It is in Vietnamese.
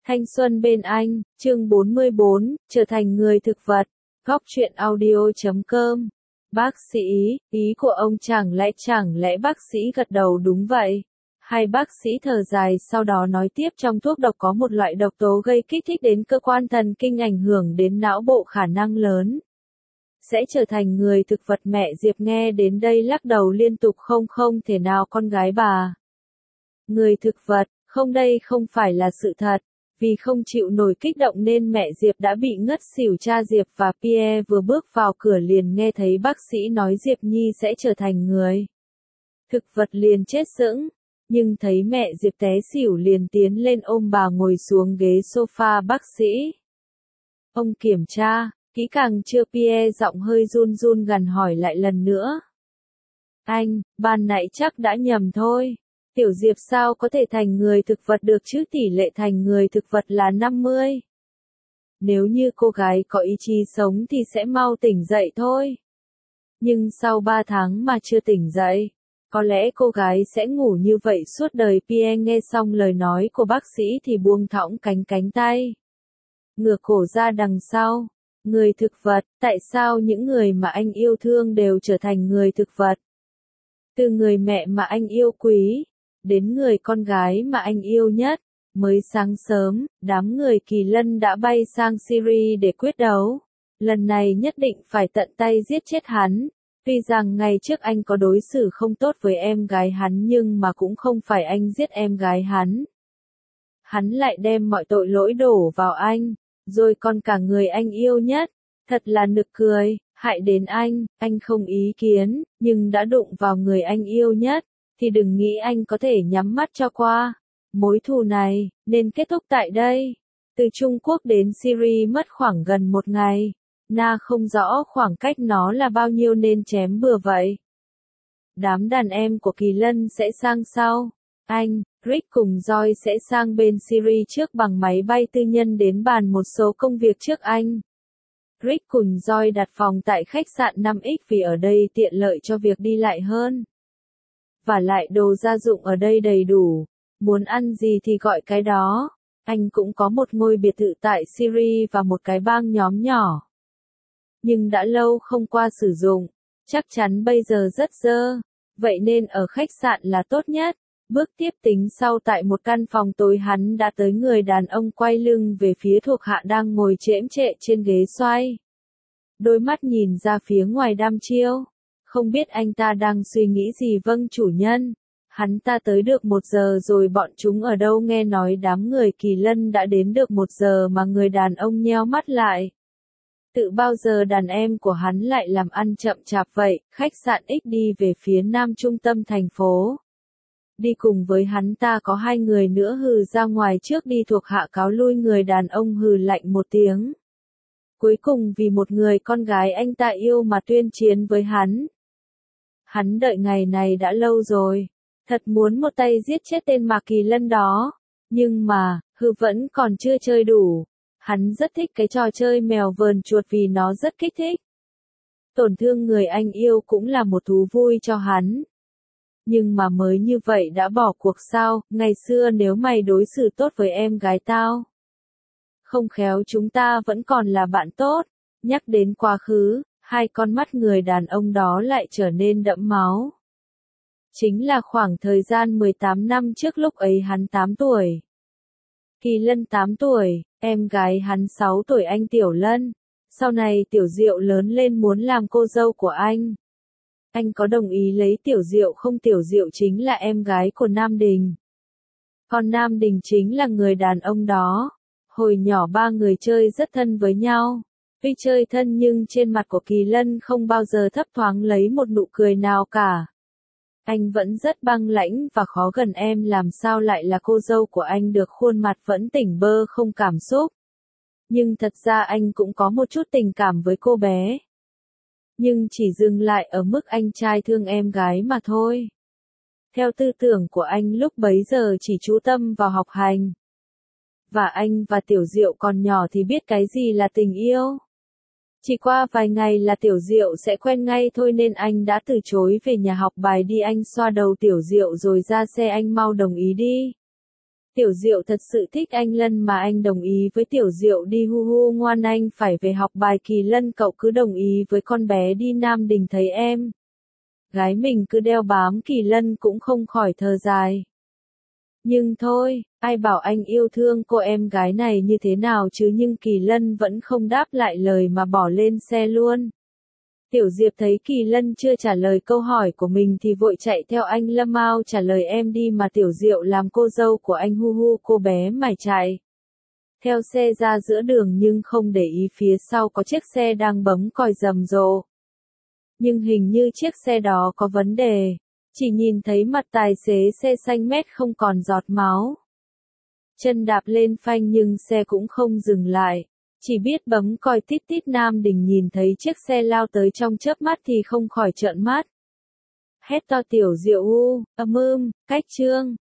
Thanh xuân bên anh, chương 44, trở thành người thực vật. Góc truyện audio.com. Bác sĩ, ý của ông chẳng lẽ bác sĩ gật đầu đúng vậy. Hai bác sĩ thở dài sau đó nói tiếp trong thuốc độc có một loại độc tố gây kích thích đến cơ quan thần kinh ảnh hưởng đến não bộ khả năng lớn. Sẽ trở thành người thực vật. Mẹ Diệp nghe đến đây lắc đầu liên tục không thể nào con gái bà. Người thực vật, không đây không phải là sự thật. Vì không chịu nổi kích động nên mẹ Diệp đã bị ngất xỉu. Cha Diệp và Pierre vừa bước vào cửa liền nghe thấy bác sĩ nói Diệp Nhi sẽ trở thành người thực vật liền chết sững. Nhưng thấy mẹ Diệp té xỉu liền tiến lên ôm bà ngồi xuống ghế sofa. Bác sĩ, ông kiểm tra kỹ càng chưa? Pierre giọng hơi run gần hỏi lại lần nữa. Anh, ban nãy chắc đã nhầm thôi. Tiểu Diệp sao có thể thành người thực vật được chứ, tỷ lệ thành người thực vật là 50. Nếu như cô gái có ý chí sống thì sẽ mau tỉnh dậy thôi. Nhưng sau 3 tháng mà chưa tỉnh dậy, có lẽ cô gái sẽ ngủ như vậy suốt đời. Pierre nghe xong lời nói của bác sĩ thì buông thõng cánh tay. Ngửa cổ ra đằng sau. Người thực vật, tại sao những người mà anh yêu thương đều trở thành người thực vật? Từ người mẹ mà anh yêu quý đến người con gái mà anh yêu nhất. Mới sáng sớm, đám người Kỳ Lân đã bay sang Syria để quyết đấu. Lần này nhất định phải tận tay giết chết hắn. Tuy rằng ngày trước anh có đối xử không tốt với em gái hắn nhưng mà cũng không phải anh giết em gái hắn. Hắn lại đem mọi tội lỗi đổ vào anh, rồi còn cả người anh yêu nhất. Thật là nực cười, hại đến anh không ý kiến, nhưng đã đụng vào người anh yêu nhất, thì đừng nghĩ anh có thể nhắm mắt cho qua. Mối thù này, nên kết thúc tại đây. Từ Trung Quốc đến Syria mất khoảng gần 1 ngày. Na không rõ khoảng cách nó là bao nhiêu nên chém bừa vậy. Đám đàn em của Kỳ Lân sẽ sang sau. Anh, Rick cùng Joy sẽ sang bên Syria trước bằng máy bay tư nhân đến bàn một số công việc trước anh. Rick cùng Joy đặt phòng tại khách sạn 5X vì ở đây tiện lợi cho việc đi lại hơn. Và lại đồ gia dụng ở đây đầy đủ. Muốn ăn gì thì gọi cái đó. Anh cũng có một ngôi biệt thự tại Syria và một cái bang nhóm nhỏ. Nhưng đã lâu không qua sử dụng. Chắc chắn bây giờ rất dơ. Vậy nên ở khách sạn là tốt nhất. Bước tiếp tính sau tại một căn phòng tối hắn đã tới người đàn ông quay lưng về phía thuộc hạ đang ngồi chễm chệ trên ghế xoay. Đôi mắt nhìn ra phía ngoài đăm chiêu. Không biết anh ta đang suy nghĩ gì. Vâng chủ nhân. Hắn ta tới được 1 giờ rồi. Bọn chúng ở đâu? Nghe nói đám người Kỳ Lân đã đến được 1 giờ mà người đàn ông nheo mắt lại. Tự bao giờ đàn em của hắn lại làm ăn chậm chạp vậy? Khách sạn X đi về phía nam trung tâm thành phố. Đi cùng với hắn ta có 2 người nữa. Hừ ra ngoài trước đi. Thuộc hạ cáo lui. Người đàn ông hừ lạnh một tiếng. Cuối cùng vì một người con gái anh ta yêu mà tuyên chiến với hắn. Hắn đợi ngày này đã lâu rồi. Thật muốn một tay giết chết tên Mạc Kỳ Lân đó. Nhưng mà, vẫn còn chưa chơi đủ. Hắn rất thích cái trò chơi mèo vờn chuột vì nó rất kích thích. Tổn thương người anh yêu cũng là một thú vui cho hắn. Nhưng mà mới như vậy đã bỏ cuộc sao? Ngày xưa nếu mày đối xử tốt với em gái tao, không khéo chúng ta vẫn còn là bạn tốt. Nhắc đến quá khứ, 2 con mắt người đàn ông đó lại trở nên đẫm máu. Chính là khoảng thời gian 18 năm trước, lúc ấy hắn 8 tuổi. Kỳ Lân 8 tuổi, em gái hắn 6 tuổi. Anh Tiểu Lân. Sau này Tiểu Diệu lớn lên muốn làm cô dâu của anh. Anh có đồng ý lấy Tiểu Diệu không? Tiểu Diệu chính là em gái của Nam Đình. Còn Nam Đình chính là người đàn ông đó. Hồi nhỏ 3 người chơi rất thân với nhau. Tuy chơi thân nhưng trên mặt của Kỳ Lân không bao giờ thấp thoáng lấy một nụ cười nào cả. Anh vẫn rất băng lãnh và khó gần. Em làm sao lại là cô dâu của anh được? Khuôn mặt vẫn tỉnh bơ không cảm xúc. Nhưng thật ra anh cũng có một chút tình cảm với cô bé. Nhưng chỉ dừng lại ở mức anh trai thương em gái mà thôi. Theo tư tưởng của anh lúc bấy giờ chỉ chú tâm vào học hành. Và anh và Tiểu Diệu còn nhỏ thì biết cái gì là tình yêu. Chỉ qua vài ngày là Tiểu Diệu sẽ quen ngay thôi nên anh đã từ chối về nhà học bài đi. Anh xoa đầu Tiểu Diệu rồi ra xe. Anh mau đồng ý đi. Tiểu Diệu thật sự thích anh Lân mà anh đồng ý với Tiểu Diệu đi hu hu ngoan anh phải về học bài Kỳ Lân cậu cứ đồng ý với con bé đi Nam Đình thấy em. Gái mình cứ đeo bám Kỳ Lân cũng không khỏi thở dài. Nhưng thôi, ai bảo anh yêu thương cô em gái này như thế nào chứ nhưng Kỳ Lân vẫn không đáp lại lời mà bỏ lên xe luôn. Tiểu Diệp thấy Kỳ Lân chưa trả lời câu hỏi của mình thì vội chạy theo anh Lâm Ao trả lời em đi mà Tiểu Diệu làm cô dâu của anh hu hu cô bé mải chạy. Theo xe ra giữa đường nhưng không để ý phía sau có chiếc xe đang bấm còi rầm rộ. Nhưng hình như chiếc xe đó có vấn đề. Chỉ nhìn thấy mặt tài xế xe xanh mét không còn giọt máu. Chân đạp lên phanh nhưng xe cũng không dừng lại. Chỉ biết bấm còi tít tít. Nam Đình nhìn thấy chiếc xe lao tới trong chớp mắt thì không khỏi trợn mắt. Hét to Tiểu Diệu cách chương.